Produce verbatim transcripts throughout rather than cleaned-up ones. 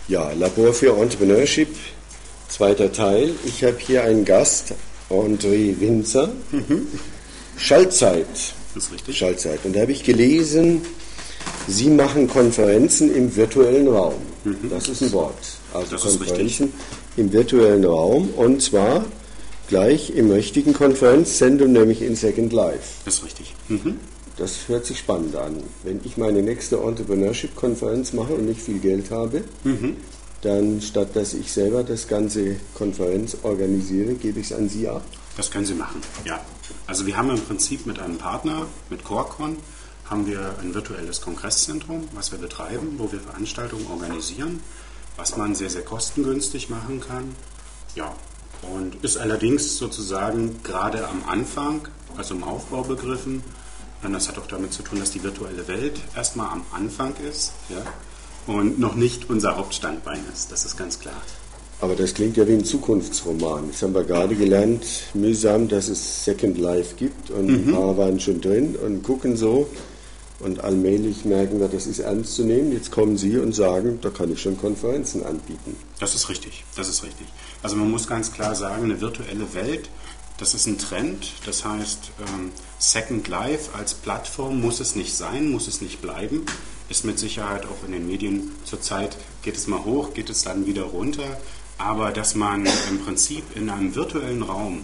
Ja, Labor für Entrepreneurship, zweiter Teil. Ich habe hier einen Gast, André Winzer. Mhm. Schaltzeit. Das ist richtig. Schaltzeit. Und da habe ich gelesen, Sie machen Konferenzen im virtuellen Raum. Mhm. Das ist ein Wort. Also das ist Konferenzen richtig. Im virtuellen Raum und zwar gleich im richtigen Konferenzzentrum, nämlich in Second Life. Das ist richtig. Mhm. Das hört sich spannend an. Wenn ich meine nächste Entrepreneurship-Konferenz mache und nicht viel Geld habe, mhm. dann statt dass ich selber das ganze Konferenz organisiere, gebe ich es an Sie ab. Das können Sie machen, ja. Also wir haben im Prinzip mit einem Partner, mit CoreCon, haben wir ein virtuelles Kongresszentrum, was wir betreiben, wo wir Veranstaltungen organisieren, was man sehr, sehr kostengünstig machen kann. Ja, und ist allerdings sozusagen gerade am Anfang, also im Aufbau begriffen. Und das hat auch damit zu tun, dass die virtuelle Welt erstmal am Anfang ist, ja, und noch nicht unser Hauptstandbein ist. Das ist ganz klar. Aber das klingt ja wie ein Zukunftsroman. Jetzt haben wir gerade gelernt, mühsam, dass es Second Life gibt und mhm. ein paar waren schon drin und gucken so. Und allmählich merken wir, das ist ernst zu nehmen. Jetzt kommen Sie und sagen, da kann ich schon Konferenzen anbieten. Das ist richtig, das ist richtig. Also man muss ganz klar sagen, eine virtuelle Welt, das ist ein Trend. Das heißt, Second Life als Plattform muss es nicht sein, muss es nicht bleiben. Ist mit Sicherheit auch in den Medien zurzeit, geht es mal hoch, geht es dann wieder runter. Aber dass man im Prinzip in einem virtuellen Raum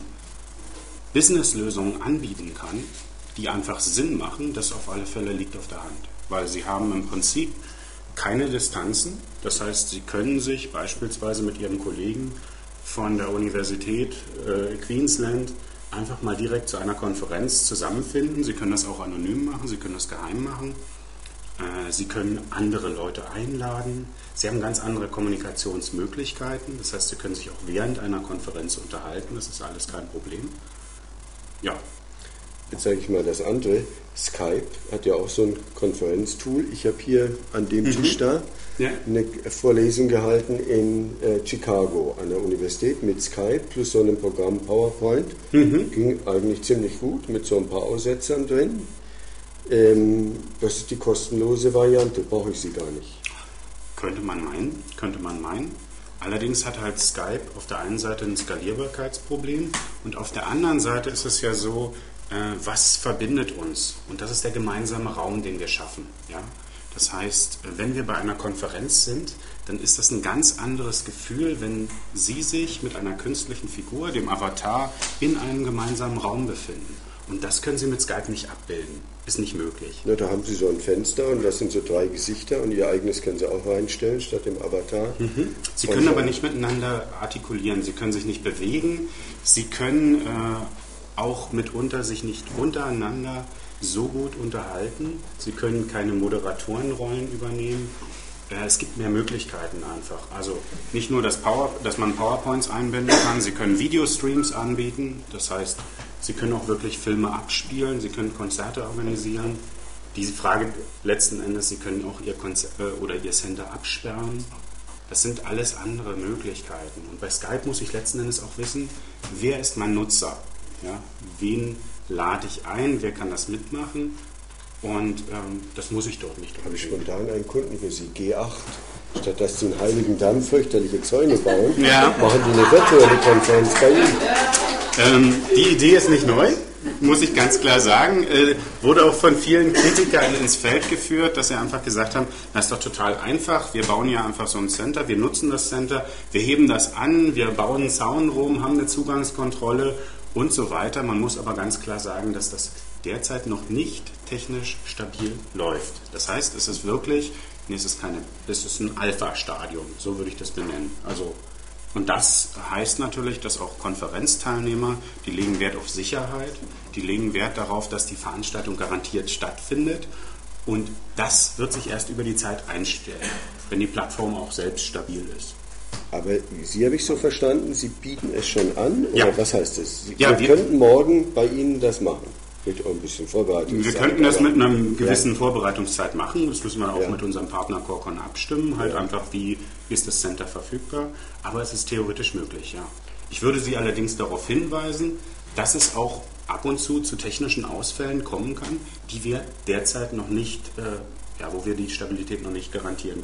Businesslösungen anbieten kann, die einfach Sinn machen, das auf alle Fälle liegt auf der Hand. Weil sie haben im Prinzip keine Distanzen. Das heißt, sie können sich beispielsweise mit ihren Kollegen von der Universität äh, Queensland einfach mal direkt zu einer Konferenz zusammenfinden. Sie können das auch anonym machen, sie können das geheim machen. Äh, sie können andere Leute einladen. Sie haben ganz andere Kommunikationsmöglichkeiten. Das heißt, sie können sich auch während einer Konferenz unterhalten. Das ist alles kein Problem. Ja. Jetzt sage ich mal das andere. Skype hat ja auch so ein Konferenztool. Ich habe hier an dem mhm. Tisch da ja. eine Vorlesung gehalten in äh, Chicago an der Universität mit Skype plus so einem Programm PowerPoint. Mhm. Ging eigentlich ziemlich gut mit so ein paar Aussetzern drin. Ähm, das ist die kostenlose Variante, brauche ich sie gar nicht. Könnte man meinen, könnte man meinen. Allerdings hat halt Skype auf der einen Seite ein Skalierbarkeitsproblem und auf der anderen Seite ist es ja so, was verbindet uns? Und das ist der gemeinsame Raum, den wir schaffen. Ja? Das heißt, wenn wir bei einer Konferenz sind, dann ist das ein ganz anderes Gefühl, wenn Sie sich mit einer künstlichen Figur, dem Avatar, in einem gemeinsamen Raum befinden. Und das können Sie mit Skype nicht abbilden. Ist nicht möglich. Na, da haben Sie so ein Fenster und das sind so drei Gesichter und Ihr eigenes können Sie auch reinstellen statt dem Avatar. Mhm. Sie können und aber nicht miteinander artikulieren. Sie können sich nicht bewegen. Sie können äh, auch mitunter sich nicht untereinander so gut unterhalten. Sie können keine Moderatorenrollen übernehmen. Es gibt mehr Möglichkeiten einfach. Also nicht nur, dass, Power, dass man PowerPoints einbinden kann, Sie können Videostreams anbieten. Das heißt, Sie können auch wirklich Filme abspielen, Sie können Konzerte organisieren. Diese Frage letzten Endes, Sie können auch Ihr Konzer- oder Ihr Center absperren. Das sind alles andere Möglichkeiten. Und bei Skype muss ich letzten Endes auch wissen, wer ist mein Nutzer? Ja, wen lade ich ein, wer kann das mitmachen und ähm, das muss ich dort nicht. Habe ich spontan einen Kunden für Sie, G acht. Statt dass Sie in Heiligen Damm fürchterliche Zäune bauen, ja. machen die eine virtuelle Konferenz bei Ihnen. Ähm, die Idee ist nicht neu, muss ich ganz klar sagen. Äh, wurde auch von vielen Kritikern ins Feld geführt, dass sie einfach gesagt haben, das ist doch total einfach, wir bauen ja einfach so ein Center, wir nutzen das Center, wir heben das an, wir bauen einen Zaun rum, haben eine Zugangskontrolle und so weiter. Man muss aber ganz klar sagen, dass das derzeit noch nicht technisch stabil läuft. Das heißt, es ist wirklich, nee, es ist keine, es ist ein Alpha-Stadium, so würde ich das benennen. Also, und das heißt natürlich, dass auch Konferenzteilnehmer, die legen Wert auf Sicherheit, die legen Wert darauf, dass die Veranstaltung garantiert stattfindet und das wird sich erst über die Zeit einstellen, wenn die Plattform auch selbst stabil ist. Aber Sie habe ich so verstanden, Sie bieten es schon an? Oder ja. was heißt das? Sie ja, wir, wir könnten morgen bei Ihnen das machen? Mit ein bisschen Vorbereitungszeit. Wir könnten das mit einer gewissen ja. Vorbereitungszeit machen. Das müssen wir auch ja. mit unserem Partner CoreCon abstimmen. Halt ja. einfach, wie ist das Center verfügbar. Aber es ist theoretisch möglich, ja. Ich würde Sie allerdings darauf hinweisen, dass es auch ab und zu zu technischen Ausfällen kommen kann, die wir derzeit noch nicht, äh, ja, wo wir die Stabilität noch nicht garantieren können.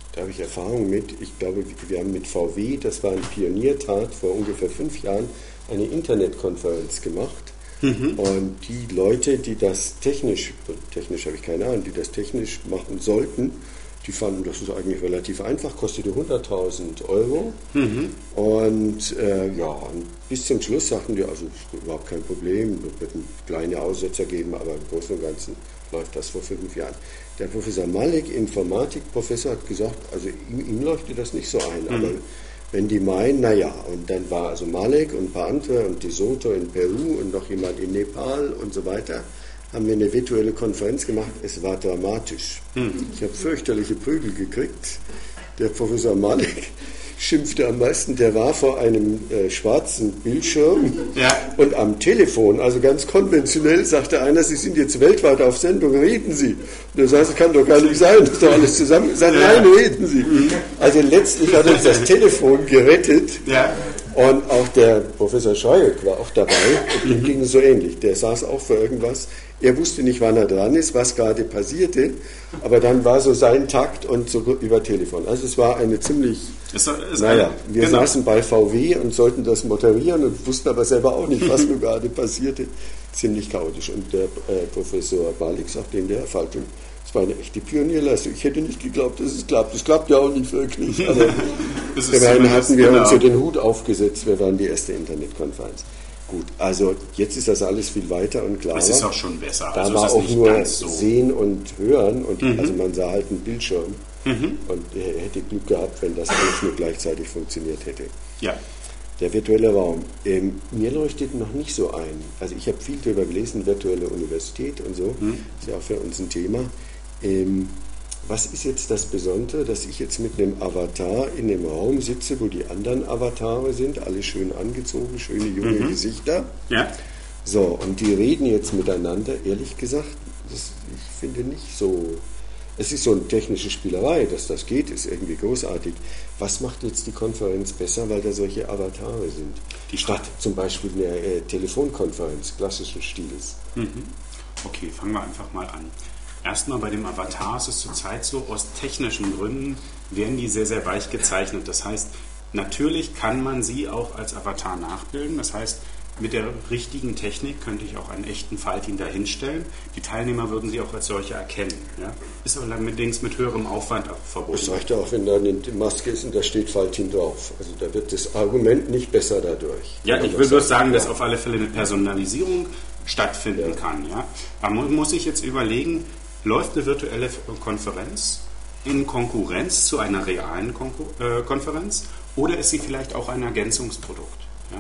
Da habe ich Erfahrung mit. Ich glaube, wir haben mit V W, das war ein Pioniertat, vor ungefähr fünf Jahren eine Internetkonferenz gemacht. Mhm. Und die Leute, die das technisch, technisch habe ich keine Ahnung, die das technisch machen sollten, die fanden, das ist eigentlich relativ einfach, kostete hunderttausend Euro. Mhm. Und äh, ja, bis zum Schluss sagten die, also überhaupt kein Problem, es wird kleine Aussetzer geben, aber im Großen und Ganzen läuft das vor fünf Jahren. Der Professor Malik, Informatikprofessor, hat gesagt, also ihm, ihm leuchtet das nicht so ein, mhm. aber wenn die meinen, naja, und dann war also Malik und ein paar andere und De Soto in Peru und noch jemand in Nepal und so weiter, haben wir eine virtuelle Konferenz gemacht. Es war dramatisch. Mhm. Ich habe fürchterliche Prügel gekriegt. Der Professor Malik schimpfte am meisten, der war vor einem äh, schwarzen Bildschirm ja. und am Telefon, also ganz konventionell, sagte einer, Sie sind jetzt weltweit auf Sendung, reden Sie. Und er sagte, das kann doch gar nicht sein, das ist doch alles zusammen. Er sagte, ja. Nein, reden Sie. Mhm. Also letztlich hat uns das Telefon gerettet. Ja. Und auch der Professor Scheuek war auch dabei und dem ging es so ähnlich. Der saß auch für irgendwas. Er wusste nicht, wann er dran ist, was gerade passierte, aber dann war so sein Takt und so über Telefon. Also es war eine ziemlich, ist, ist naja, eine, wir genau. saßen bei V W und sollten das moderieren und wussten aber selber auch nicht, was mir gerade passierte. Ziemlich chaotisch. Und der äh, Professor Balik sagte in der Erfaltung, es war eine echte Pionierleistung. Ich hätte nicht geglaubt, dass es klappt. Es klappt ja auch nicht wirklich. Aber immerhin hatten wir genau. uns so den Hut aufgesetzt. Wir waren die erste Internetkonferenz. Gut, also jetzt ist das alles viel weiter und klarer. Es ist auch schon besser. Da also war auch nur so. Sehen und Hören. Und mhm. also man sah halt einen Bildschirm. Mhm. Und er hätte Glück gehabt, wenn das alles nur gleichzeitig funktioniert hätte. Ja. Der virtuelle Raum. Ähm, mir leuchtet noch nicht so ein. Also ich habe viel darüber gelesen, virtuelle Universität und so. Mhm. Ist ja auch für uns ein Thema. Ähm, was ist jetzt das Besondere, dass ich jetzt mit einem Avatar in einem Raum sitze, wo die anderen Avatare sind, alle schön angezogen, schöne junge mhm. Gesichter. Ja. So, und die reden jetzt miteinander, ehrlich gesagt, das, ich finde nicht so, es ist so eine technische Spielerei, dass das geht, ist irgendwie großartig. Was macht jetzt die Konferenz besser, weil da solche Avatare sind? Die Stadt zum Beispiel eine äh, Telefonkonferenz klassischen Stils. Mhm. Okay, fangen wir einfach mal an. Erstmal bei dem Avatar ist es zurzeit so, aus technischen Gründen werden die sehr, sehr weich gezeichnet. Das heißt, natürlich kann man sie auch als Avatar nachbilden. Das heißt, mit der richtigen Technik könnte ich auch einen echten Faltin dahinstellen. Die Teilnehmer würden sie auch als solche erkennen. Ja? Ist aber allerdings mit höherem Aufwand verbunden. Das reicht ja auch, wenn da eine Maske ist und da steht Faltin drauf. Also da wird das Argument nicht besser dadurch. Ja, ich will bloß sagen, dass auf alle Fälle eine Personalisierung stattfinden ja. kann. Ja? Aber man muss sich jetzt überlegen, läuft eine virtuelle Konferenz in Konkurrenz zu einer realen Konkur- äh, Konferenz oder ist sie vielleicht auch ein Ergänzungsprodukt? Ja?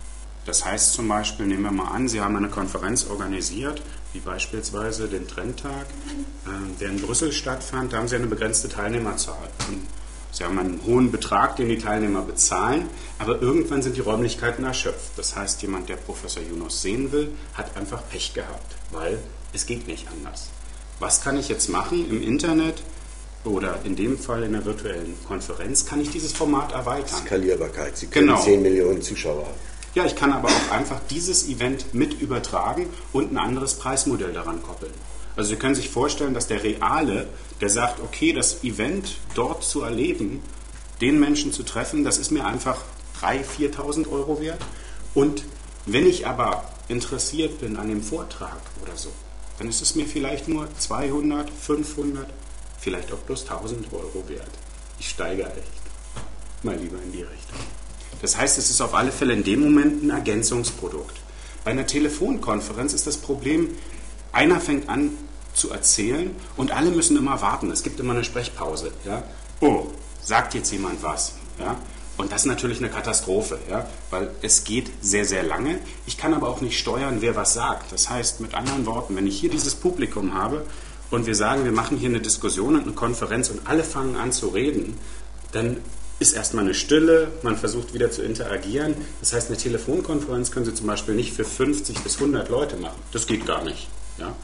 Das heißt zum Beispiel, nehmen wir mal an, Sie haben eine Konferenz organisiert, wie beispielsweise den Trendtag, äh, der in Brüssel stattfand, da haben Sie eine begrenzte Teilnehmerzahl. Und Sie haben einen hohen Betrag, den die Teilnehmer bezahlen, aber irgendwann sind die Räumlichkeiten erschöpft. Das heißt, jemand, der Professor Yunus sehen will, hat einfach Pech gehabt, weil es geht nicht anders. Was kann ich jetzt machen im Internet oder in dem Fall in der virtuellen Konferenz? Kann ich dieses Format erweitern? Skalierbarkeit. Sie können genau. zehn Millionen Zuschauer haben. Ja, ich kann aber auch einfach dieses Event mit übertragen und ein anderes Preismodell daran koppeln. Also Sie können sich vorstellen, dass der Reale, der sagt, okay, das Event dort zu erleben, den Menschen zu treffen, das ist mir einfach dreitausend, viertausend Euro wert. Und wenn ich aber interessiert bin an dem Vortrag oder so, dann ist es mir vielleicht nur zweihundert, fünfhundert, vielleicht auch bloß tausend Euro wert. Ich steigere echt mal lieber in die Richtung. Das heißt, es ist auf alle Fälle in dem Moment ein Ergänzungsprodukt. Bei einer Telefonkonferenz ist das Problem, einer fängt an zu erzählen und alle müssen immer warten. Es gibt immer eine Sprechpause. Ja? Oh, sagt jetzt jemand was? Ja? Und das ist natürlich eine Katastrophe, ja? Weil es geht sehr, sehr lange. Ich kann aber auch nicht steuern, wer was sagt. Das heißt, mit anderen Worten, wenn ich hier dieses Publikum habe und wir sagen, wir machen hier eine Diskussion und eine Konferenz und alle fangen an zu reden, dann ist erstmal eine Stille, man versucht wieder zu interagieren. Das heißt, eine Telefonkonferenz können Sie zum Beispiel nicht für fünfzig bis hundert Leute machen. Das geht gar nicht. Ja?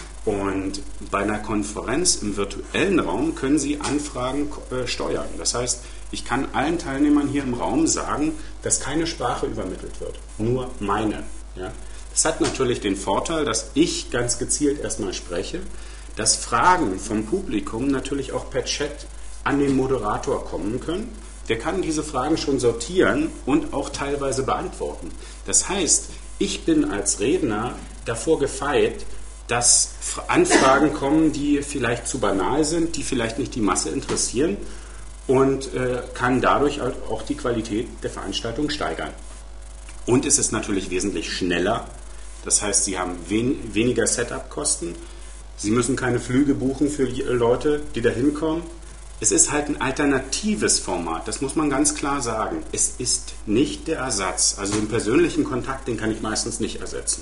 Und bei einer Konferenz im virtuellen Raum können Sie Anfragen äh, steuern. Das heißt, ich kann allen Teilnehmern hier im Raum sagen, dass keine Sprache übermittelt wird, nur meine. Ja? Das hat natürlich den Vorteil, dass ich ganz gezielt erstmal spreche, dass Fragen vom Publikum natürlich auch per Chat an den Moderator kommen können. Der kann diese Fragen schon sortieren und auch teilweise beantworten. Das heißt, ich bin als Redner davor gefeit, dass Anfragen kommen, die vielleicht zu banal sind, die vielleicht nicht die Masse interessieren und äh, kann dadurch auch die Qualität der Veranstaltung steigern. Und es ist natürlich wesentlich schneller. Das heißt, Sie haben wen, weniger Setup-Kosten. Sie müssen keine Flüge buchen für Leute, die da hinkommen. Es ist halt ein alternatives Format, das muss man ganz klar sagen. Es ist nicht der Ersatz. Also den persönlichen Kontakt, den kann ich meistens nicht ersetzen.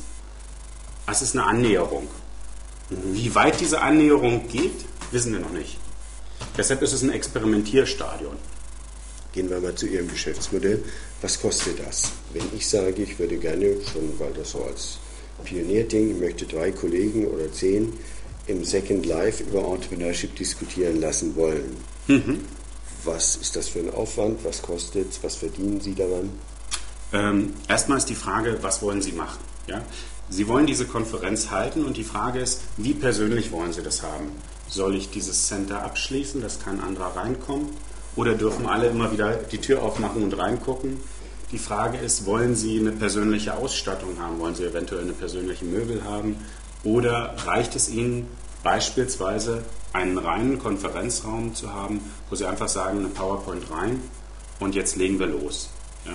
Es ist eine Annäherung. Wie weit diese Annäherung geht, wissen wir noch nicht. Deshalb ist es ein Experimentierstadion. Gehen wir mal zu Ihrem Geschäftsmodell. Was kostet das? Wenn ich sage, ich würde gerne, schon weil das so als Pionierding, ich möchte drei Kollegen oder zehn im Second Life über Entrepreneurship diskutieren lassen wollen. Mhm. Was ist das für ein Aufwand? Was kostet es? Was verdienen Sie daran? Ähm, erstmal ist die Frage, was wollen Sie machen? Ja? Sie wollen diese Konferenz halten und die Frage ist, wie persönlich wollen Sie das haben? Soll ich dieses Center abschließen, dass kein anderer reinkommt? Oder dürfen alle immer wieder die Tür aufmachen und reingucken? Die Frage ist, wollen Sie eine persönliche Ausstattung haben? Wollen Sie eventuell eine persönliche Möbel haben? Oder reicht es Ihnen beispielsweise, einen reinen Konferenzraum zu haben, wo Sie einfach sagen, eine PowerPoint rein und jetzt legen wir los? Ja?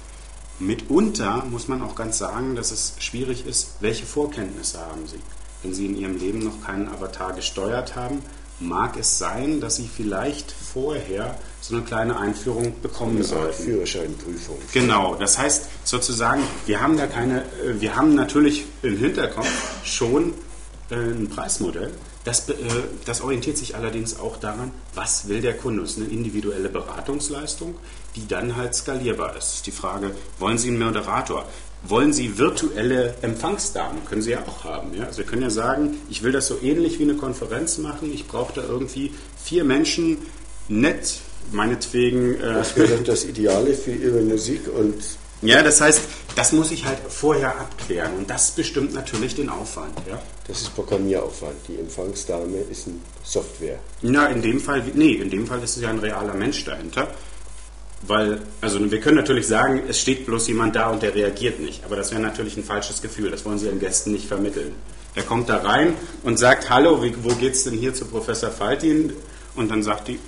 Mitunter muss man auch ganz sagen, dass es schwierig ist, welche Vorkenntnisse haben Sie? Wenn Sie in Ihrem Leben noch keinen Avatar gesteuert haben, mag es sein, dass Sie vielleicht vorher so eine kleine Einführung bekommen eine sollten. Führerscheinprüfung. Genau, das heißt sozusagen, wir haben da keine, wir haben natürlich im Hinterkopf schon äh, ein Preismodell. Das, äh, das orientiert sich allerdings auch daran, was will der Kunde. Das ist eine individuelle Beratungsleistung, die dann halt skalierbar ist. Das ist die Frage, wollen Sie einen Moderator? Wollen Sie virtuelle Empfangsdamen? Können Sie ja auch haben. Ja? Also Sie können ja sagen, ich will das so ähnlich wie eine Konferenz machen. Ich brauche da irgendwie vier Menschen, nett, meinetwegen. Äh, das wäre doch das Ideale für Ihre Musik. Und ja, das heißt, das muss ich halt vorher abklären. Und das bestimmt natürlich den Aufwand. Ja? Das ist Programmieraufwand. Die Empfangsdame ist eine Software. Na, in dem Fall, nee, in dem Fall ist es ja ein realer Mensch dahinter. Weil, also wir können natürlich sagen, es steht bloß jemand da und der reagiert nicht. Aber das wäre natürlich ein falsches Gefühl. Das wollen Sie den Gästen nicht vermitteln. Er kommt da rein und sagt, hallo, wie, wo geht's denn hier zu Professor Faltin? Und dann sagt die,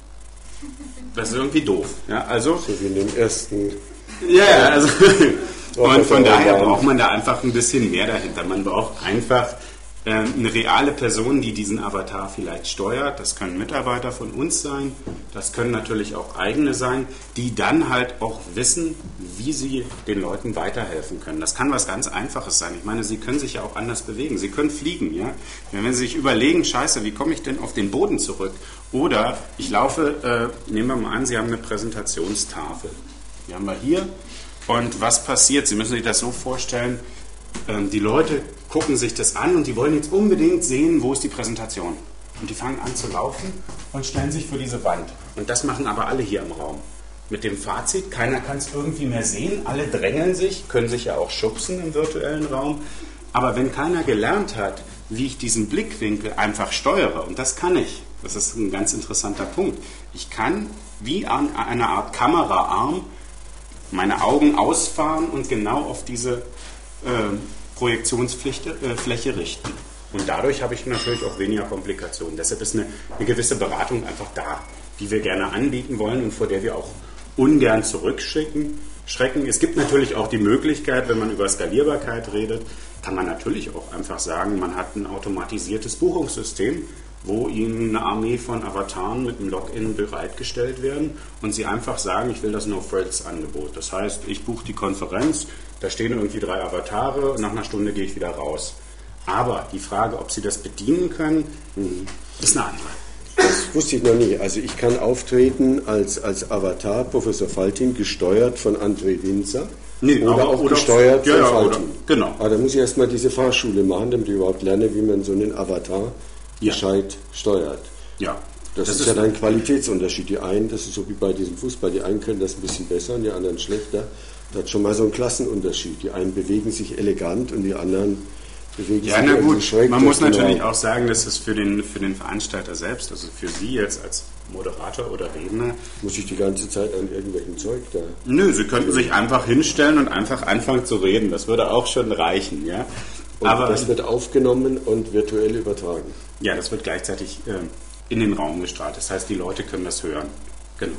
das ist irgendwie doof. Ja, also, so wie in dem ersten. Ja, ja, also. Und von daher braucht man da einfach ein bisschen mehr dahinter. Man braucht einfach äh, eine reale Person, die diesen Avatar vielleicht steuert. Das können Mitarbeiter von uns sein, das können natürlich auch eigene sein, die dann halt auch wissen, wie sie den Leuten weiterhelfen können. Das kann was ganz Einfaches sein. Ich meine, sie können sich ja auch anders bewegen. Sie können fliegen, ja. Wenn sie sich überlegen, scheiße, wie komme ich denn auf den Boden zurück? Oder ich laufe, äh, nehmen wir mal an, Sie haben eine Präsentationstafel. Die haben wir hier. Und was passiert? Sie müssen sich das so vorstellen, ähm, die Leute gucken sich das an und die wollen jetzt unbedingt sehen, wo ist die Präsentation. Und die fangen an zu laufen und stellen sich vor diese Wand. Und das machen aber alle hier im Raum. Mit dem Fazit, keiner kann es irgendwie mehr sehen, alle drängeln sich, können sich ja auch schubsen im virtuellen Raum. Aber wenn keiner gelernt hat, wie ich diesen Blickwinkel einfach steuere, und das kann ich, das ist ein ganz interessanter Punkt, ich kann wie an einer Art Kameraarm meine Augen ausfahren und genau auf diese äh, Projektionsfläche äh, richten. Und dadurch habe ich natürlich auch weniger Komplikationen. Deshalb ist eine, eine gewisse Beratung einfach da, die wir gerne anbieten wollen und vor der wir auch ungern zurückschrecken. Schrecken. Es gibt natürlich auch die Möglichkeit, wenn man über Skalierbarkeit redet, kann man natürlich auch einfach sagen, man hat ein automatisiertes Buchungssystem, wo Ihnen eine Armee von Avataren mit einem Login bereitgestellt werden und Sie einfach sagen, ich will das No-Frills-Angebot. Das heißt, ich buche die Konferenz, da stehen irgendwie drei Avatare und nach einer Stunde gehe ich wieder raus. Aber die Frage, ob Sie das bedienen können, ist eine andere. Das wusste ich noch nie. Also ich kann auftreten als, als Avatar, Professor Faltin, gesteuert von André Winzer. Nee, oder aber, auch oder gesteuert ja, von ja, Faltin. Oder, genau. Aber da muss ich erstmal diese Fahrschule machen, damit ich überhaupt lerne, wie man so einen Avatar ja. gescheit steuert. Ja. Das, das ist, ist ja dann ein Qualitätsunterschied. Die einen, das ist so wie bei diesem Fußball, die einen können das ein bisschen besser und die anderen schlechter. Das hat schon mal so einen Klassenunterschied. Die einen bewegen sich elegant und die anderen bewegen ja, sich na gut. schräg. Man muss natürlich auch sagen, dass es für den, für den Veranstalter selbst, also für Sie jetzt als Moderator oder Redner. Muss ich die ganze Zeit an irgendwelchen Zeug da? Nö, Sie könnten sich einfach hinstellen und einfach anfangen zu reden. Das würde auch schon reichen, ja. Und aber das wird aufgenommen und virtuell übertragen? Ja, das wird gleichzeitig äh, in den Raum gestrahlt. Das heißt, die Leute können das hören. Genau.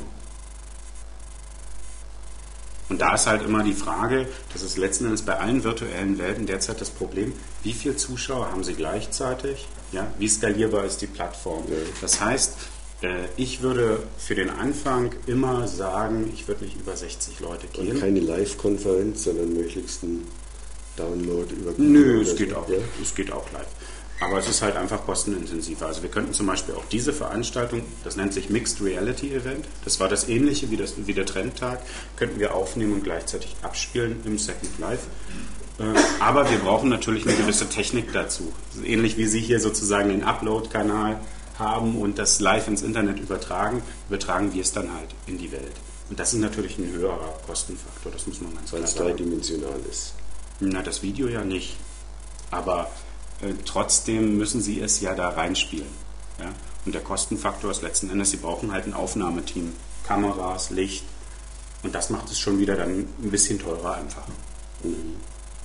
Und da ist halt immer die Frage, das ist letzten Endes bei allen virtuellen Welten derzeit das Problem, wie viele Zuschauer haben Sie gleichzeitig? Ja, wie skalierbar ist die Plattform? Ja. Das heißt, äh, ich würde für den Anfang immer sagen, ich würde nicht über sechzig Leute gehen. Und keine Live-Konferenz, sondern möglichst ein Download über Google. Nö, es geht, auch, ja? es geht auch live. Aber es ist halt einfach kostenintensiver. Also wir könnten zum Beispiel auch diese Veranstaltung, das nennt sich Mixed Reality Event, das war das ähnliche wie, das, wie der Trendtag, könnten wir aufnehmen und gleichzeitig abspielen im Second Life. Aber wir brauchen natürlich eine gewisse Technik dazu. Ähnlich wie Sie hier sozusagen den Upload-Kanal haben und das live ins Internet übertragen, übertragen wir es dann halt in die Welt. Und das ist natürlich ein höherer Kostenfaktor, das muss man ganz klar sagen. Weil es dreidimensional ist. Na, das Video ja nicht. Aber äh, trotzdem müssen Sie es ja da reinspielen. Ja? Und der Kostenfaktor ist letzten Endes, Sie brauchen halt ein Aufnahmeteam, Kameras, Licht. Und das macht es schon wieder dann ein bisschen teurer einfach. Mhm.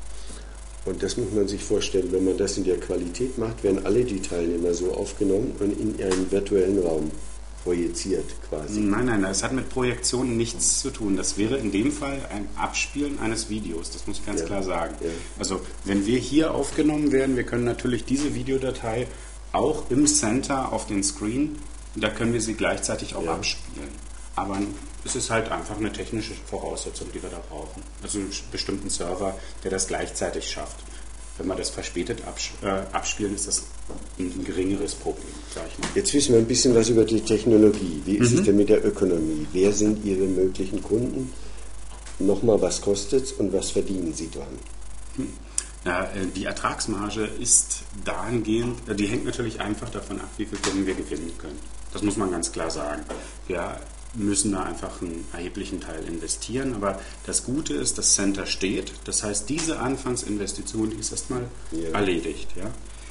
Und das muss man sich vorstellen, wenn man das in der Qualität macht, werden alle die Teilnehmer so aufgenommen und in einen virtuellen Raum projiziert quasi. Nein, nein, das hat mit Projektionen nichts zu tun. Das wäre in dem Fall ein Abspielen eines Videos, das muss ich ganz ja. klar sagen. Ja. Also wenn wir hier aufgenommen werden, wir können natürlich diese Videodatei auch im Center auf den Screen, da können wir sie gleichzeitig auch ja. abspielen. Aber es ist halt einfach eine technische Voraussetzung, die wir da brauchen. Also einen bestimmten Server, der das gleichzeitig schafft. Wenn wir das verspätet abspielen, ist das ein geringeres Problem, sag ich mal. Jetzt wissen wir ein bisschen was über die Technologie. Wie ist mhm. es denn mit der Ökonomie? Wer sind Ihre möglichen Kunden? Nochmal, was kostet es und was verdienen Sie dran? Ja, die Ertragsmarge ist dahingehend, die hängt natürlich einfach davon ab, wie viele Kunden wir gewinnen können. Das muss man ganz klar sagen. Wir müssen da einfach einen erheblichen Teil investieren, aber das Gute ist, das Center steht, das heißt, diese Anfangsinvestition, die ist erstmal ja. erledigt. Ja?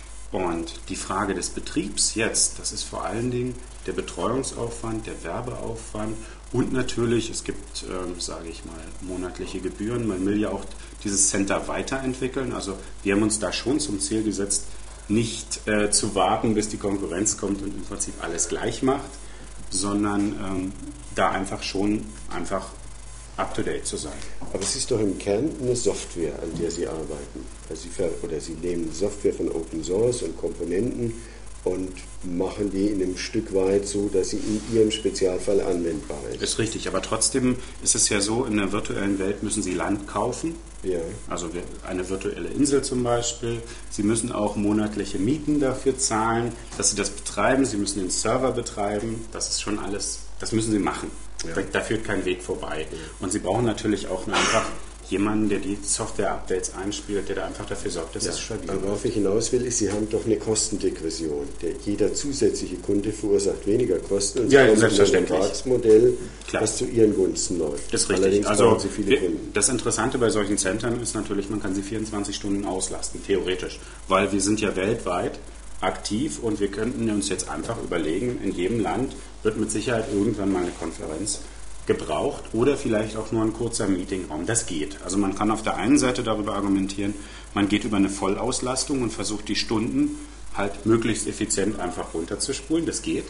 Und die Frage des Betriebs jetzt, das ist vor allen Dingen der Betreuungsaufwand, der Werbeaufwand und natürlich, es gibt, ähm, sage ich mal, monatliche Gebühren. Man will ja auch dieses Center weiterentwickeln, also wir haben uns da schon zum Ziel gesetzt, nicht äh, zu warten, bis die Konkurrenz kommt und im Prinzip alles gleich macht, sondern ähm, da einfach schon einfach up-to-date zu sein. Aber es ist doch im Kern eine Software, an der Sie arbeiten. Also Sie ver- oder Sie nehmen Software von Open Source und Komponenten und machen die in einem Stück weit so, dass sie in Ihrem Spezialfall anwendbar ist. Ist richtig, aber trotzdem ist es ja so, in der virtuellen Welt müssen Sie Land kaufen. Ja. Also eine virtuelle Insel zum Beispiel. Sie müssen auch monatliche Mieten dafür zahlen, dass Sie das betreiben. Sie müssen den Server betreiben. Das ist schon alles, das müssen Sie machen. Ja. Da, da führt kein Weg vorbei. Ja. Und Sie brauchen natürlich auch einfach jemanden, der die Software-Updates einspielt, der da einfach dafür sorgt, dass ja, es stabil wird. Aber worauf ich hinaus will, ist, Sie haben doch eine Kostendegression. Der, jeder zusätzliche Kunde verursacht weniger Kosten und Sie ja, haben selbstverständlich. ein Vertragsmodell, das zu Ihren Gunsten läuft. Das ist richtig. Allerdings also, brauchen Sie viele Kunden. Das Interessante bei solchen Centern ist natürlich, man kann sie vierundzwanzig Stunden auslasten, theoretisch. Weil wir sind ja weltweit aktiv und wir könnten uns jetzt einfach überlegen, in jedem Land wird mit Sicherheit irgendwann mal eine Konferenz gebraucht oder vielleicht auch nur ein kurzer Meetingraum. Das geht. Also man kann auf der einen Seite darüber argumentieren, man geht über eine Vollauslastung und versucht die Stunden halt möglichst effizient einfach runterzuspulen. Das geht.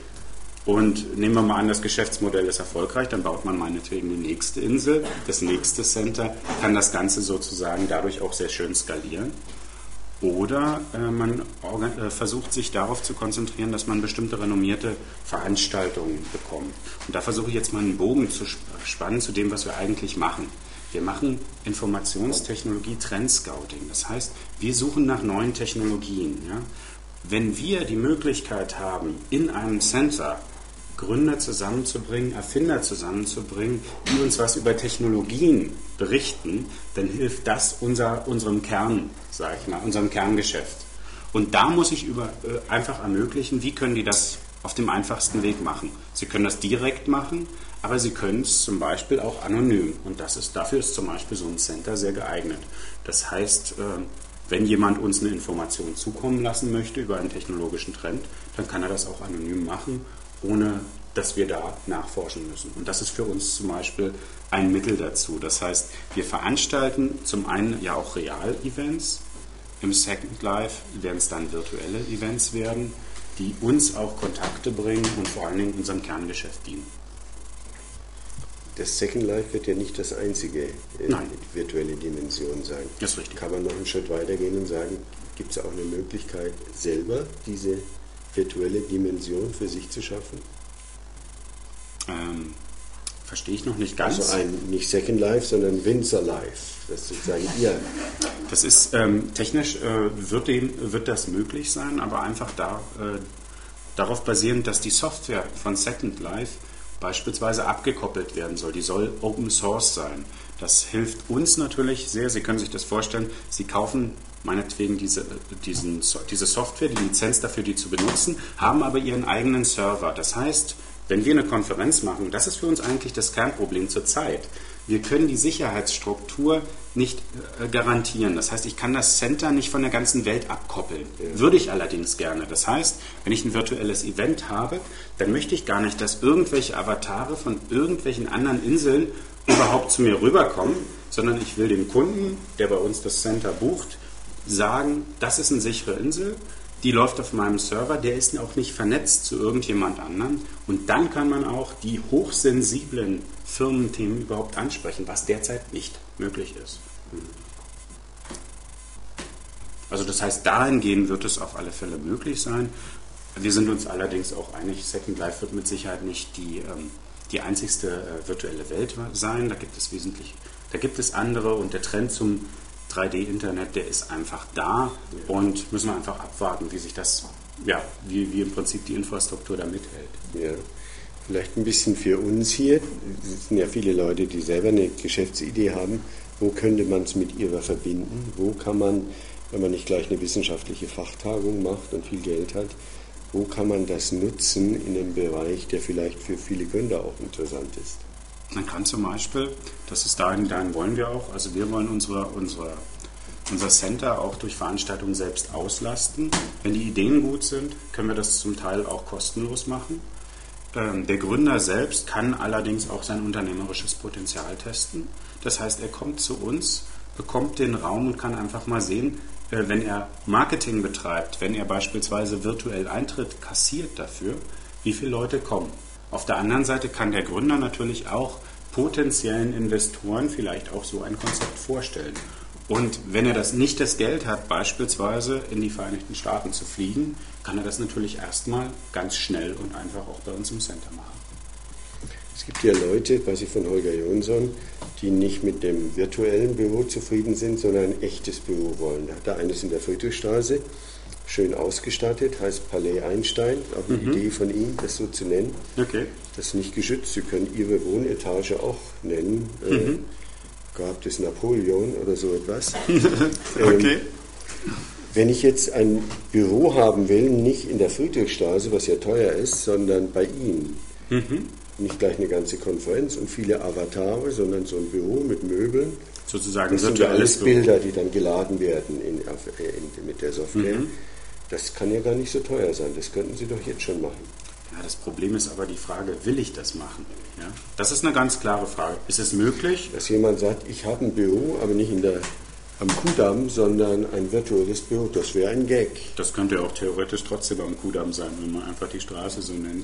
Und nehmen wir mal an, das Geschäftsmodell ist erfolgreich, dann baut man meinetwegen die nächste Insel, das nächste Center, kann das Ganze sozusagen dadurch auch sehr schön skalieren. Oder äh, man organ- äh, versucht sich darauf zu konzentrieren, dass man bestimmte renommierte Veranstaltungen bekommt. Und da versuche ich jetzt mal einen Bogen zu spannen zu dem, was wir eigentlich machen. Wir machen Informationstechnologie Trendscouting. Das heißt, wir suchen nach neuen Technologien. Ja? Wenn wir die Möglichkeit haben, in einem Center Gründer zusammenzubringen, Erfinder zusammenzubringen, die uns was über Technologien berichten, dann hilft das unser, unserem Kern, sage ich mal, unserem Kerngeschäft. Und da muss ich über, äh, einfach ermöglichen, wie können die das auf dem einfachsten Weg machen. Sie können das direkt machen, aber sie können es zum Beispiel auch anonym. Und das ist, dafür ist zum Beispiel so ein Center sehr geeignet. Das heißt, äh, wenn jemand uns eine Information zukommen lassen möchte über einen technologischen Trend, dann kann er das auch anonym machen, ohne dass wir da nachforschen müssen. Und das ist für uns zum Beispiel ein Mittel dazu. Das heißt, wir veranstalten zum einen ja auch Real-Events. Im Second Life werden es dann virtuelle Events werden, die uns auch Kontakte bringen und vor allen Dingen unserem Kerngeschäft dienen. Das Second Life wird ja nicht das einzige Nein. virtuelle Dimension sein. Das ist richtig. Kann man noch einen Schritt weitergehen und sagen, gibt es auch eine Möglichkeit, selber diese virtuelle Dimension für sich zu schaffen? Ähm, verstehe ich noch nicht ganz. Also ein nicht Second Life, sondern Windsor Life. Das ist sozusagen ihr. Das ist ähm, technisch äh, wird, dem, wird das möglich sein, aber einfach da, äh, darauf basierend, dass die Software von Second Life beispielsweise abgekoppelt werden soll. Die soll Open Source sein. Das hilft uns natürlich sehr. Sie können sich das vorstellen. Sie kaufen meinetwegen diese, diesen, diese Software, die Lizenz dafür, die zu benutzen, haben aber ihren eigenen Server. Das heißt, wenn wir eine Konferenz machen, das ist für uns eigentlich das Kernproblem zurzeit. Wir können die Sicherheitsstruktur nicht äh, garantieren. Das heißt, ich kann das Center nicht von der ganzen Welt abkoppeln. Ja. Würde ich allerdings gerne. Das heißt, wenn ich ein virtuelles Event habe, dann möchte ich gar nicht, dass irgendwelche Avatare von irgendwelchen anderen Inseln überhaupt zu mir rüberkommen, sondern ich will dem Kunden, der bei uns das Center bucht, sagen, das ist eine sichere Insel, die läuft auf meinem Server, der ist auch nicht vernetzt zu irgendjemand anderem. Und dann kann man auch die hochsensiblen Firmenthemen überhaupt ansprechen, was derzeit nicht möglich ist. Also das heißt, dahingehend wird es auf alle Fälle möglich sein. Wir sind uns allerdings auch einig, Second Life wird mit Sicherheit nicht die, ähm, die einzigste äh, virtuelle Welt sein. Da gibt es wesentlich, da gibt es andere und der Trend zum drei D-Internet, der ist einfach da und müssen wir einfach abwarten, wie sich das, ja, wie, wie im Prinzip die Infrastruktur da mithält. Ja, vielleicht ein bisschen für uns hier. Es sind ja viele Leute, die selber eine Geschäftsidee haben. Wo könnte man es mit ihrer verbinden? Wo kann man, wenn man nicht gleich eine wissenschaftliche Fachtagung macht und viel Geld hat, wo kann man das nutzen in einem Bereich, der vielleicht für viele Gründer auch interessant ist? Man kann zum Beispiel, das ist dahin, dahin wollen wir auch, also wir wollen unsere, unsere, unser Center auch durch Veranstaltungen selbst auslasten. Wenn die Ideen gut sind, können wir das zum Teil auch kostenlos machen. Ähm, der Gründer selbst kann allerdings auch sein unternehmerisches Potenzial testen. Das heißt, er kommt zu uns, bekommt den Raum und kann einfach mal sehen, äh, wenn er Marketing betreibt, wenn er beispielsweise virtuell Eintritt kassiert dafür, wie viele Leute kommen. Auf der anderen Seite kann der Gründer natürlich auch potenziellen Investoren vielleicht auch so ein Konzept vorstellen. Und wenn er das nicht das Geld hat, beispielsweise in die Vereinigten Staaten zu fliegen, kann er das natürlich erstmal ganz schnell und einfach auch bei uns im Center machen. Es gibt ja Leute, weiß ich von Holger Jonsson, die nicht mit dem virtuellen Büro zufrieden sind, sondern ein echtes Büro wollen. Da hat er eines in der Friedrichstraße, schön ausgestattet, heißt Palais Einstein, auch eine mhm. Idee von ihm, das so zu nennen. Okay. Das ist nicht geschützt, Sie können Ihre Wohnetage auch nennen. Mhm. Äh, gab es Napoleon oder so etwas. Okay. Ähm, wenn ich jetzt ein Büro haben will, nicht in der Friedrichstraße, was ja teuer ist, sondern bei Ihnen, mhm. nicht gleich eine ganze Konferenz und viele Avatare, sondern so ein Büro mit Möbeln. Sozusagen das sind ja alles Bilder, die dann geladen werden in, in, mit der Software. Mhm. Das kann ja gar nicht so teuer sein. Das könnten Sie doch jetzt schon machen. Ja, das Problem ist aber die Frage, will ich das machen? Ja? Das ist eine ganz klare Frage. Ist es möglich? Dass jemand sagt, ich habe ein Büro, aber nicht in der, am Kudamm, sondern ein virtuelles Büro. Das wäre ein Gag. Das könnte ja auch theoretisch trotzdem am Kudamm sein, wenn man einfach die Straße so nennt.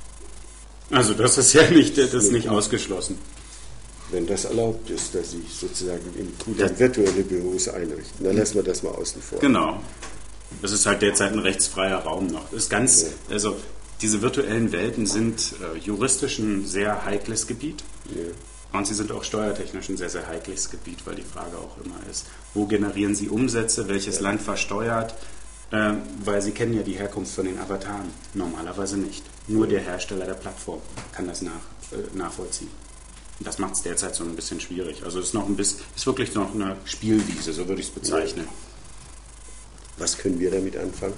Also das ist ja nicht, das ist nicht ausgeschlossen. Wenn das erlaubt ist, dass Sie sozusagen im Kudamm ja. virtuelle Büros einrichten, dann lassen wir das mal außen vor. Genau. Das ist halt derzeit ein rechtsfreier Raum noch. Das ist ganz, ja. also diese virtuellen Welten sind äh, juristisch ein sehr heikles Gebiet. Ja. Und sie sind auch steuertechnisch ein sehr, sehr heikles Gebiet, weil die Frage auch immer ist, wo generieren Sie Umsätze, welches ja. Land versteuert, äh, weil Sie kennen ja die Herkunft von den Avataren. Normalerweise nicht. Nur ja. der Hersteller der Plattform kann das nach, äh, nachvollziehen. Und das macht es derzeit so ein bisschen schwierig. Also es ist noch ein bisschen, ist wirklich noch eine Spielwiese, so würde ich es bezeichnen. Ja. Was können wir damit anfangen?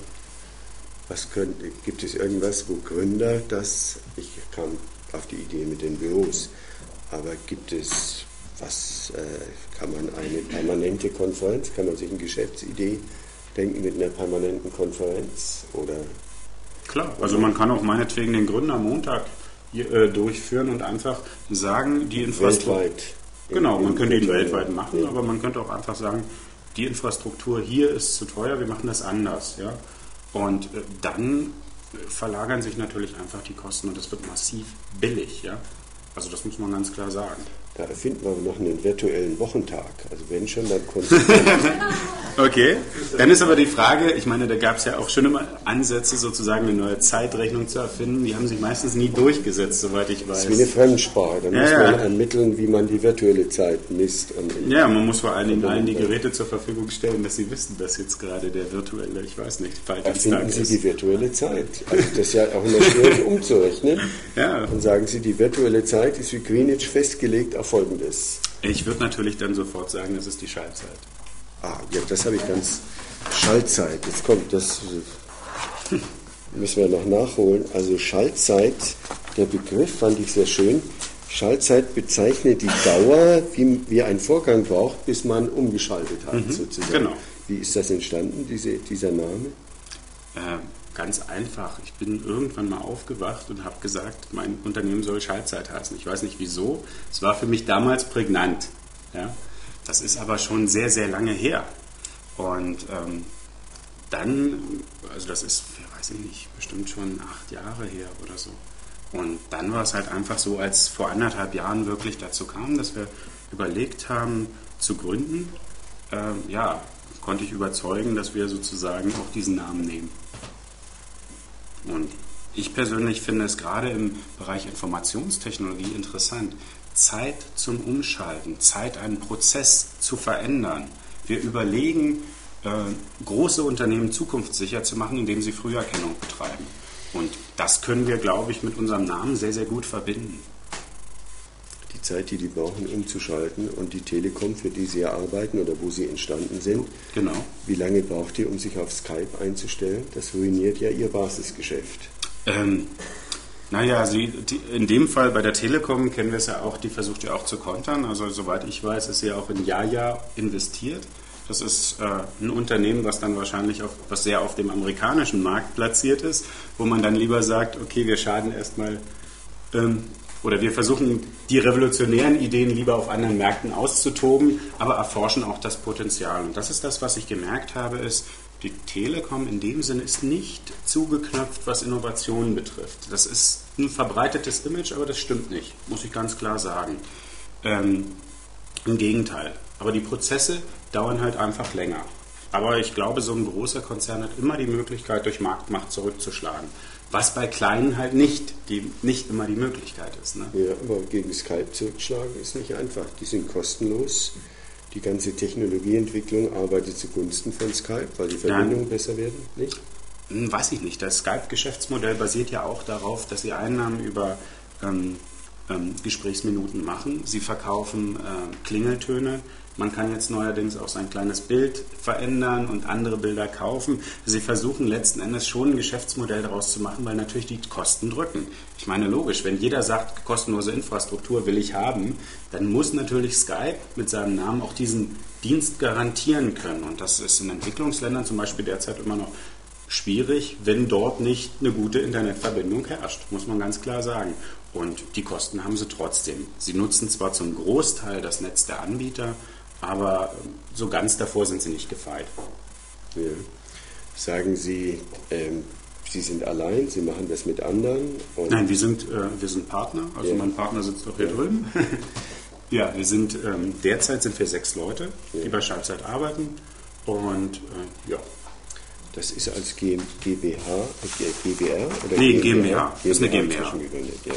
Was können, gibt es irgendwas, wo Gründer das, ich kam auf die Idee mit den Büros, aber gibt es, was äh, kann man eine permanente Konferenz, kann man sich eine Geschäftsidee denken mit einer permanenten Konferenz? Oder Klar, also man kann auch meinetwegen den Gründer Montag äh, durchführen und einfach sagen, die Infrastruktur... Weltweit. Genau, man könnte ihn weltweit machen, ja. aber man könnte auch einfach sagen, die Infrastruktur hier ist zu teuer, wir machen das anders. Ja? Und äh, dann verlagern sich natürlich einfach die Kosten und es wird massiv billig. Ja? Also das muss man ganz klar sagen. Da erfinden wir noch einen virtuellen Wochentag. Also wenn schon, dann Okay, dann ist aber die Frage, ich meine, da gab es ja auch schon immer Ansätze, sozusagen eine neue Zeitrechnung zu erfinden. Die haben sich meistens nie durchgesetzt, soweit ich weiß. Das ist wie eine Fremdsprache. Da ja, muss man ja. ermitteln, wie man die virtuelle Zeit misst. Ja, man muss vor allen Dingen allen die Geräte zur Verfügung stellen, dass sie wissen, dass jetzt gerade der virtuelle, ich weiß nicht, Erfinden Sie ist. die virtuelle Zeit. Also das ist ja auch immer schwierig umzurechnen. Ja. Dann sagen Sie, die virtuelle Zeit ist wie Greenwich festgelegt auf Folgendes. Ich würde natürlich dann sofort sagen, das ist die Schallzeit. Ah, ja, das habe ich ganz... Schallzeit, jetzt kommt das... Müssen wir noch nachholen. Also Schallzeit, der Begriff fand ich sehr schön. Schallzeit bezeichnet die Dauer, wie, wie ein Vorgang braucht, bis man umgeschaltet hat, mhm, sozusagen. Genau. Wie ist das entstanden, diese, dieser Name? Äh, ganz einfach. Ich bin irgendwann mal aufgewacht und habe gesagt, mein Unternehmen soll Schallzeit heißen. Ich weiß nicht wieso. Es war für mich damals prägnant. Ja? Das ist aber schon sehr, sehr lange her. Und ähm, dann, also das ist, weiß ich nicht, bestimmt schon acht Jahre her oder so. Und dann war es halt einfach so, als vor anderthalb Jahren wirklich dazu kam, dass wir überlegt haben zu gründen, äh, ja, konnte ich überzeugen, dass wir sozusagen auch diesen Namen nehmen. Und ich persönlich finde es gerade im Bereich Informationstechnologie interessant, Zeit zum Umschalten, Zeit, einen Prozess zu verändern. Wir überlegen, äh, große Unternehmen zukunftssicher zu machen, indem sie Früherkennung betreiben. Und das können wir, glaube ich, mit unserem Namen sehr, sehr gut verbinden. Die Zeit, die die brauchen, umzuschalten, und die Telekom, für die sie arbeiten oder wo sie entstanden sind, genau. Wie lange braucht ihr, um sich auf Skype einzustellen? Das ruiniert ja ihr Basisgeschäft. Ähm, naja, sie, die, in dem Fall bei der Telekom kennen wir es ja auch, die versucht ja auch zu kontern. Also soweit ich weiß, ist sie ja auch in Jaja investiert. Das ist äh, ein Unternehmen, was dann wahrscheinlich auf, was sehr auf dem amerikanischen Markt platziert ist, wo man dann lieber sagt, okay, wir schaden erstmal ähm, oder wir versuchen die revolutionären Ideen lieber auf anderen Märkten auszutoben, aber erforschen auch das Potenzial. Und das ist das, was ich gemerkt habe, ist, die Telekom in dem Sinne ist nicht zugeknöpft, was Innovationen betrifft. Das ist ein verbreitetes Image, aber das stimmt nicht, muss ich ganz klar sagen. Ähm, im Gegenteil. Aber die Prozesse dauern halt einfach länger. Aber ich glaube, so ein großer Konzern hat immer die Möglichkeit, durch Marktmacht zurückzuschlagen. Was bei kleinen halt nicht, die, nicht immer die Möglichkeit ist. Ne? Ja, aber gegen Skype zurückschlagen ist nicht einfach. Die sind kostenlos. Die ganze Technologieentwicklung arbeitet zugunsten von Skype, weil die Verbindungen ja. besser werden, nicht? Weiß ich nicht. Das Skype-Geschäftsmodell basiert ja auch darauf, dass sie Einnahmen über ähm, ähm, Gesprächsminuten machen. Sie verkaufen äh, Klingeltöne. Man kann jetzt neuerdings auch sein kleines Bild verändern und andere Bilder kaufen. Sie versuchen letzten Endes schon ein Geschäftsmodell daraus zu machen, weil natürlich die Kosten drücken. Ich meine, logisch, wenn jeder sagt, kostenlose Infrastruktur will ich haben, dann muss natürlich Skype mit seinem Namen auch diesen Dienst garantieren können. Und das ist in Entwicklungsländern zum Beispiel derzeit immer noch schwierig, wenn dort nicht eine gute Internetverbindung herrscht, muss man ganz klar sagen. Und die Kosten haben sie trotzdem. Sie nutzen zwar zum Großteil das Netz der Anbieter, aber so ganz davor sind sie nicht gefeit. Ja. Sagen Sie, ähm, Sie sind allein, Sie machen das mit anderen? Und Nein, wir sind, äh, wir sind Partner. Also ja. Mein Partner sitzt doch hier ja. drüben. Ja, wir sind, ähm, derzeit sind wir sechs Leute, ja. die bei Schallzeit arbeiten. Und äh, ja. Das ist als G b H, G b R? Oder nee, G m b H. Das ist eine G m b H. Gegründet, ja.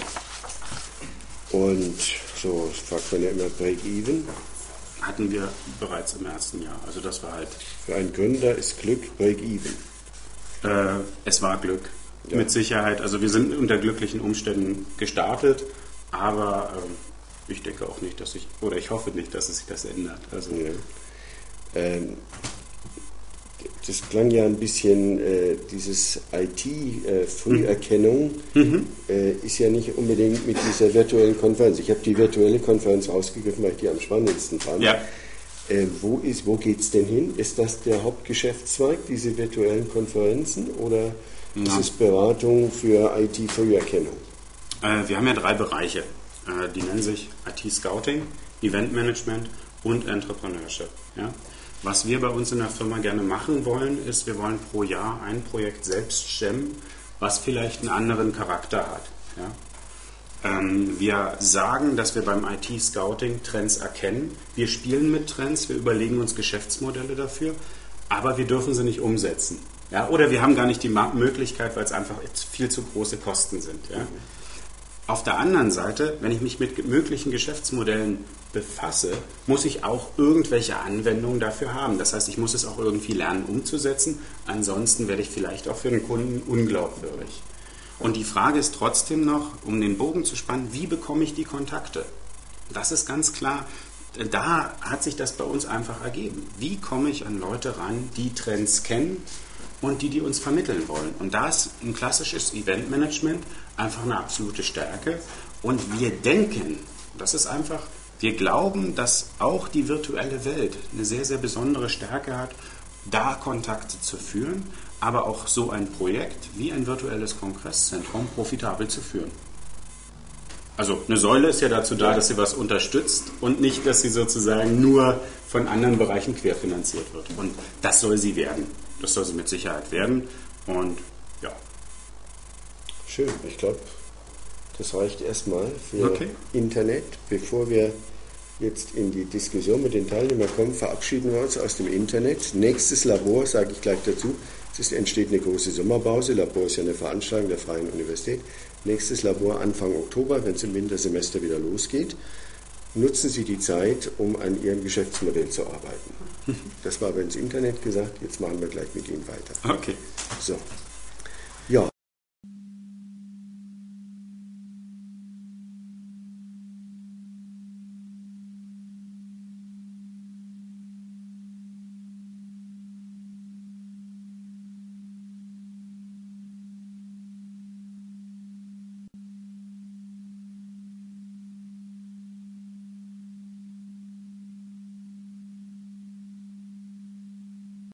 Und so fragt man ja immer Break-Even. Hatten wir bereits im ersten Jahr. Also das war halt... Für einen Gründer ist Glück Break-Even. Äh, es war Glück. Ja. Mit Sicherheit. Also wir sind unter glücklichen Umständen gestartet, aber äh, ich denke auch nicht, dass sich, oder ich hoffe nicht, dass es sich das ändert. Also, ja. ähm, das klang ja ein bisschen, äh, dieses I T-Früherkennung äh, mhm. äh, ist ja nicht unbedingt mit dieser virtuellen Konferenz. Ich habe die virtuelle Konferenz rausgegriffen, weil ich die am spannendsten fand. Ja. Äh, wo ist, wo geht es denn hin? Ist das der Hauptgeschäftszweig, diese virtuellen Konferenzen, oder ja. ist es Beratung für I T-Früherkennung? Äh, wir haben ja drei Bereiche. Äh, die nennen sich I T-Scouting, Event-Management und Entrepreneurship. Ja? Was wir bei uns in der Firma gerne machen wollen, ist, wir wollen pro Jahr ein Projekt selbst stemmen, was vielleicht einen anderen Charakter hat. Ja? Ähm, wir sagen, dass wir beim I T-Scouting Trends erkennen. Wir spielen mit Trends, wir überlegen uns Geschäftsmodelle dafür, aber wir dürfen sie nicht umsetzen. Ja? Oder wir haben gar nicht die Möglichkeit, weil es einfach viel zu große Kosten sind. Ja? Auf der anderen Seite, wenn ich mich mit möglichen Geschäftsmodellen befasse, muss ich auch irgendwelche Anwendungen dafür haben. Das heißt, ich muss es auch irgendwie lernen umzusetzen. Ansonsten werde ich vielleicht auch für den Kunden unglaubwürdig. Und die Frage ist trotzdem noch, um den Bogen zu spannen, wie bekomme ich die Kontakte? Das ist ganz klar, da hat sich das bei uns einfach ergeben. Wie komme ich an Leute ran, die Trends kennen und die, die uns vermitteln wollen? Und da ist ein klassisches Eventmanagement einfach eine absolute Stärke. Und wir denken, das ist einfach, wir glauben, dass auch die virtuelle Welt eine sehr, sehr besondere Stärke hat, da Kontakte zu führen, aber auch so ein Projekt wie ein virtuelles Kongresszentrum profitabel zu führen. Also eine Säule ist ja dazu da, dass sie was unterstützt und nicht, dass sie sozusagen nur von anderen Bereichen querfinanziert wird. Und das soll sie werden. Das soll sie mit Sicherheit werden. Und ja. Schön, ich glaube, das reicht erstmal für okay. Internet. Bevor wir jetzt in die Diskussion mit den Teilnehmern kommen, verabschieden wir uns aus dem Internet. Nächstes Labor, sage ich gleich dazu, es entsteht eine große Sommerpause. Labor ist ja eine Veranstaltung der Freien Universität. Nächstes Labor Anfang Oktober, wenn es im Wintersemester wieder losgeht. Nutzen Sie die Zeit, um an Ihrem Geschäftsmodell zu arbeiten. Das war aber ins Internet gesagt, jetzt machen wir gleich mit Ihnen weiter. Okay. So.